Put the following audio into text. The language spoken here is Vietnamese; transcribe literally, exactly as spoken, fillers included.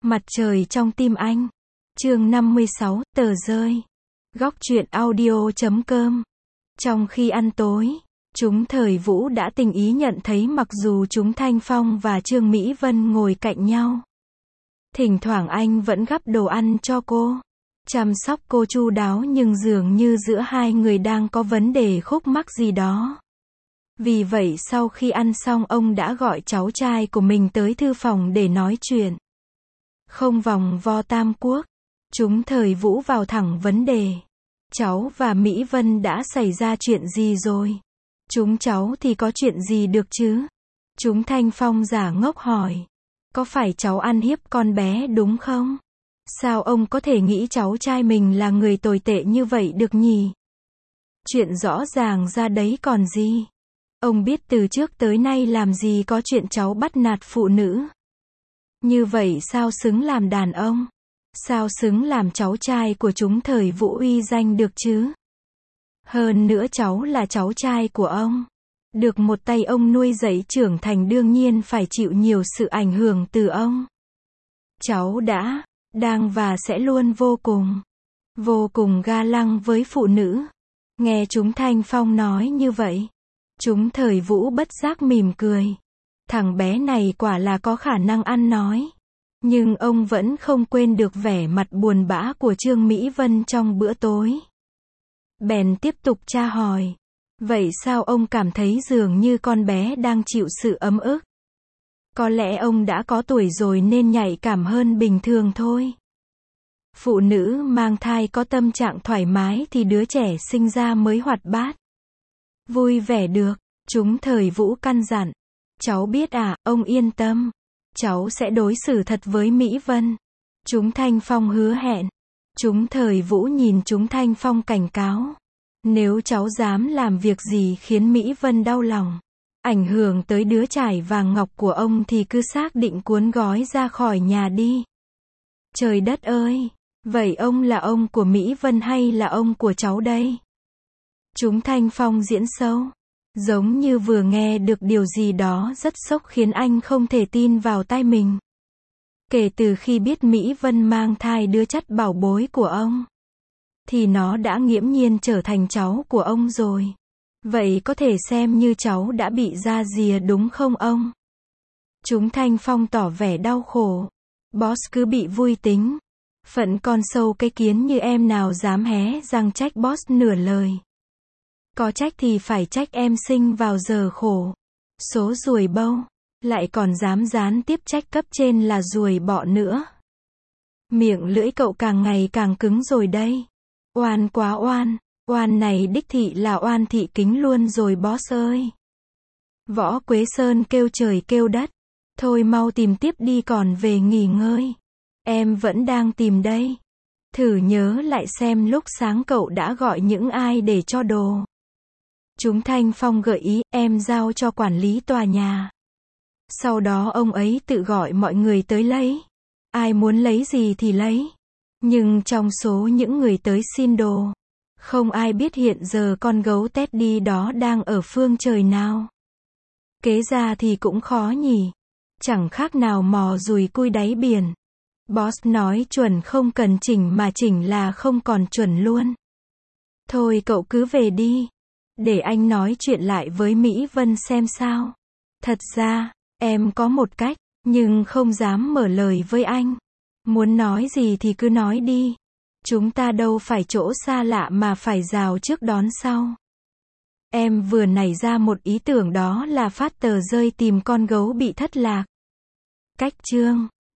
Mặt trời trong tim anh. Chương năm mươi sáu, tờ rơi. Góc truyện audio chấm com. Trong khi ăn tối, chúng Thời Vũ đã tình ý nhận thấy mặc dù chúng Thanh Phong và Trương Mỹ Vân ngồi cạnh nhau, thỉnh thoảng anh vẫn gắp đồ ăn cho cô, chăm sóc cô chu đáo, nhưng dường như giữa hai người đang có vấn đề khúc mắc gì đó. Vì vậy sau khi ăn xong, ông đã gọi cháu trai của mình tới thư phòng để nói chuyện. Không vòng vo tam quốc, chúng Thời Vũ vào thẳng vấn đề. Cháu và Mỹ Vân đã xảy ra chuyện gì rồi? Chúng cháu thì có chuyện gì được chứ? Chúng Thanh Phong giả ngốc hỏi. Có phải cháu ăn hiếp con bé đúng không? Sao ông có thể nghĩ cháu trai mình là người tồi tệ như vậy được nhỉ? Chuyện rõ ràng ra đấy còn gì? Ông biết từ trước tới nay làm gì có chuyện cháu bắt nạt phụ nữ. Như vậy sao xứng làm đàn ông? Sao xứng làm cháu trai của chúng Thời Vũ uy danh được chứ? Hơn nữa cháu là cháu trai của ông. Được một tay ông nuôi dạy trưởng thành, đương nhiên phải chịu nhiều sự ảnh hưởng từ ông. Cháu đã, đang và sẽ luôn vô cùng, vô cùng ga lăng với phụ nữ. Nghe chúng Thanh Phong nói như vậy, chúng Thời Vũ bất giác mỉm cười. Thằng bé này quả là có khả năng ăn nói. Nhưng ông vẫn không quên được vẻ mặt buồn bã của Trương Mỹ Vân trong bữa tối. Bèn tiếp tục tra hỏi. Vậy sao ông cảm thấy dường như con bé đang chịu sự ấm ức? Có lẽ ông đã có tuổi rồi nên nhạy cảm hơn bình thường thôi. Phụ nữ mang thai có tâm trạng thoải mái thì đứa trẻ sinh ra mới hoạt bát, vui vẻ được. Chúng Thời Vũ căn dặn. Cháu biết à, ông yên tâm. Cháu sẽ đối xử thật với Mỹ Vân. Chúng Thanh Phong hứa hẹn. Chúng Thời Vũ nhìn chúng Thanh Phong cảnh cáo. Nếu cháu dám làm việc gì khiến Mỹ Vân đau lòng, ảnh hưởng tới đứa trải vàng ngọc của ông thì cứ xác định cuốn gói ra khỏi nhà đi. Trời đất ơi! Vậy ông là ông của Mỹ Vân hay là ông của cháu đây? Chúng Thanh Phong diễn sâu. Giống như vừa nghe được điều gì đó rất sốc khiến anh không thể tin vào tai mình. Kể từ khi biết Mỹ Vân mang thai đứa chất bảo bối của ông, thì nó đã nghiễm nhiên trở thành cháu của ông rồi. Vậy có thể xem như cháu đã bị ra rìa đúng không ông? Chúng Thanh Phong tỏ vẻ đau khổ. Boss cứ bị vui tính. Phận con sâu cái kiến như em nào dám hé răng trách boss nửa lời. Có trách thì phải trách em sinh vào giờ khổ. Số ruồi bâu. Lại còn dám gián tiếp trách cấp trên là ruồi bọ nữa. Miệng lưỡi cậu càng ngày càng cứng rồi đây. Oan quá oan. Oan này đích thị là oan thị kính luôn rồi boss ơi. Võ Quế Sơn kêu trời kêu đất. Thôi mau tìm tiếp đi còn về nghỉ ngơi. Em vẫn đang tìm đây. Thử nhớ lại xem lúc sáng cậu đã gọi những ai để cho đồ. Chúng Thanh Phong gợi ý, em giao cho quản lý tòa nhà. Sau đó ông ấy tự gọi mọi người tới lấy. Ai muốn lấy gì thì lấy. Nhưng trong số những người tới xin đồ, không ai biết hiện giờ con gấu Teddy đó đang ở phương trời nào. Kế ra thì cũng khó nhỉ. Chẳng khác nào mò dùi cui đáy biển. Boss nói chuẩn không cần chỉnh mà chỉnh là không còn chuẩn luôn. Thôi cậu cứ về đi. Để anh nói chuyện lại với Mỹ Vân xem sao. Thật ra, em có một cách, nhưng không dám mở lời với anh. Muốn nói gì thì cứ nói đi. Chúng ta đâu phải chỗ xa lạ mà phải rào trước đón sau. Em vừa nảy ra một ý tưởng, đó là phát tờ rơi tìm con gấu bị thất lạc. Cách chương